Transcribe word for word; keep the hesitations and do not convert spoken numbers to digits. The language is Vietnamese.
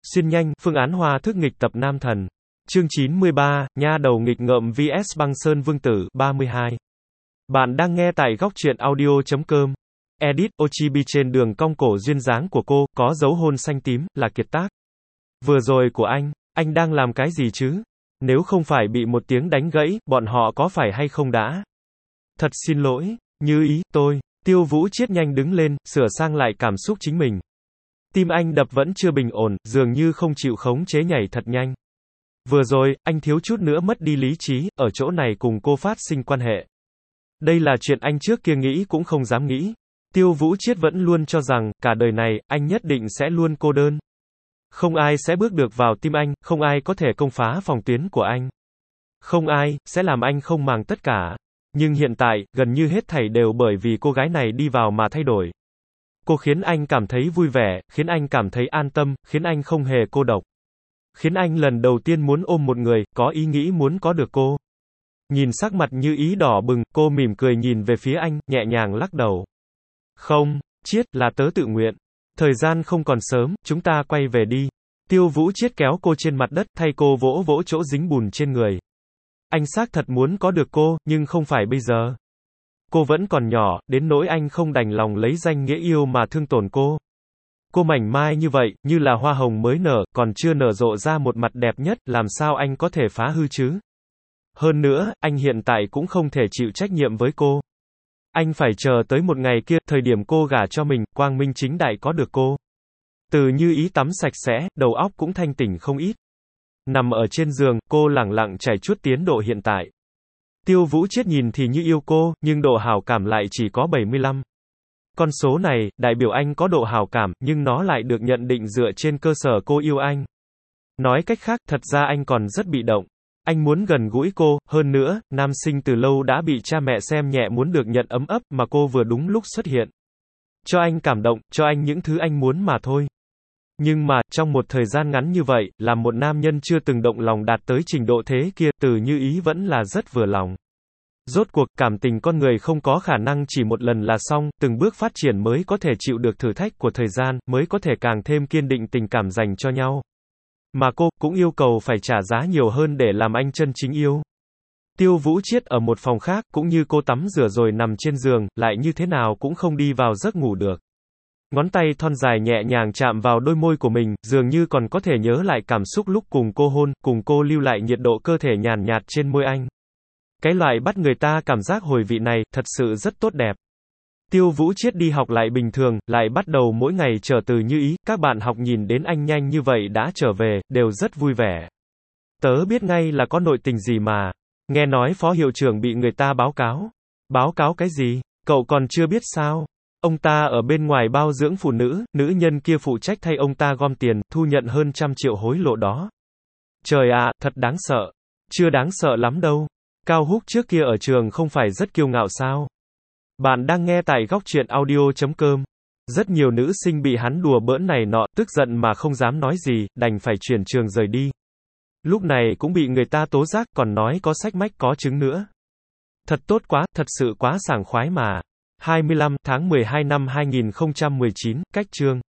Xuyên nhanh, phương án hoa thức nghịch tập nam thần. Chương chín mươi ba, nha đầu nghịch ngợm vs băng sơn vương tử, ba mươi hai. Bạn đang nghe tại góc truyện audio chấm com. Edit, Ochibi trên đường cong cổ duyên dáng của cô, có dấu hôn xanh tím, là kiệt tác. Vừa rồi của anh, anh đang làm cái gì chứ? Nếu không phải bị một tiếng đánh gãy, bọn họ có phải hay không đã? Thật xin lỗi, Như Ý, tôi. Tiêu Vũ Chiết nhanh đứng lên, sửa sang lại cảm xúc chính mình. Tim anh đập vẫn chưa bình ổn, dường như không chịu khống chế nhảy thật nhanh. Vừa rồi, anh thiếu chút nữa mất đi lý trí, ở chỗ này cùng cô phát sinh quan hệ. Đây là chuyện anh trước kia nghĩ cũng không dám nghĩ. Tiêu Vũ Chiết vẫn luôn cho rằng, cả đời này, anh nhất định sẽ luôn cô đơn. Không ai sẽ bước được vào tim anh, không ai có thể công phá phòng tuyến của anh. Không ai, sẽ làm anh không màng tất cả. Nhưng hiện tại, gần như hết thảy đều bởi vì cô gái này đi vào mà thay đổi. Cô khiến anh cảm thấy vui vẻ, khiến anh cảm thấy an tâm, khiến anh không hề cô độc. Khiến anh lần đầu tiên muốn ôm một người, có ý nghĩ muốn có được cô. Nhìn sắc mặt Như Ý đỏ bừng, cô mỉm cười nhìn về phía anh, nhẹ nhàng lắc đầu. Không, Chiết, là tớ tự nguyện. Thời gian không còn sớm, chúng ta quay về đi. Tiêu Vũ Chiết kéo cô trên mặt đất, thay cô vỗ vỗ chỗ dính bùn trên người. Anh xác thật muốn có được cô, nhưng không phải bây giờ. Cô vẫn còn nhỏ, đến nỗi anh không đành lòng lấy danh nghĩa yêu mà thương tổn cô. Cô mảnh mai như vậy, như là hoa hồng mới nở, còn chưa nở rộ ra một mặt đẹp nhất, làm sao anh có thể phá hư chứ? Hơn nữa, anh hiện tại cũng không thể chịu trách nhiệm với cô. Anh phải chờ tới một ngày kia, thời điểm cô gả cho mình, quang minh chính đại có được cô. Từ Như Ý tắm sạch sẽ, đầu óc cũng thanh tỉnh không ít. Nằm ở trên giường, cô lẳng lặng trải chuốt tiến độ hiện tại. Tiêu Vũ Chiết nhìn thì như yêu cô, nhưng độ hảo cảm lại chỉ có bảy mươi lăm. Con số này, đại biểu anh có độ hảo cảm, nhưng nó lại được nhận định dựa trên cơ sở cô yêu anh. Nói cách khác, thật ra anh còn rất bị động. Anh muốn gần gũi cô, hơn nữa, nam sinh từ lâu đã bị cha mẹ xem nhẹ muốn được nhận ấm ấp, mà cô vừa đúng lúc xuất hiện. Cho anh cảm động, cho anh những thứ anh muốn mà thôi. Nhưng mà, trong một thời gian ngắn như vậy, làm một nam nhân chưa từng động lòng đạt tới trình độ thế kia, Từ Như Ý vẫn là rất vừa lòng. Rốt cuộc, cảm tình con người không có khả năng chỉ một lần là xong, từng bước phát triển mới có thể chịu được thử thách của thời gian, mới có thể càng thêm kiên định tình cảm dành cho nhau. Mà cô, cũng yêu cầu phải trả giá nhiều hơn để làm anh chân chính yêu. Tiêu Vũ Chiết ở một phòng khác, cũng như cô tắm rửa rồi nằm trên giường, lại như thế nào cũng không đi vào giấc ngủ được. Ngón tay thon dài nhẹ nhàng chạm vào đôi môi của mình, dường như còn có thể nhớ lại cảm xúc lúc cùng cô hôn, cùng cô lưu lại nhiệt độ cơ thể nhàn nhạt trên môi anh. Cái loại bắt người ta cảm giác hồi vị này, thật sự rất tốt đẹp. Tiêu Vũ Chiết đi học lại bình thường, lại bắt đầu mỗi ngày chờ Từ Như Ý, các bạn học nhìn đến anh nhanh như vậy đã trở về, đều rất vui vẻ. Tớ biết ngay là có nội tình gì mà. Nghe nói phó hiệu trưởng bị người ta báo cáo. Báo cáo cái gì? Cậu còn chưa biết sao? Ông ta ở bên ngoài bao dưỡng phụ nữ, nữ nhân kia phụ trách thay ông ta gom tiền, thu nhận hơn trăm triệu hối lộ đó. Trời ạ, thật đáng sợ. Chưa đáng sợ lắm đâu. Cao Húc trước kia ở trường không phải rất kiêu ngạo sao? Bạn đang nghe tại góc truyện audio chấm com. Rất nhiều nữ sinh bị hắn đùa bỡn này nọ, tức giận mà không dám nói gì, đành phải chuyển trường rời đi. Lúc này cũng bị người ta tố giác, còn nói có sách mách có chứng nữa. Thật tốt quá, thật sự quá sảng khoái mà. hai mươi lăm tháng mười hai năm hai nghìn không trăm mười chín, cách chương.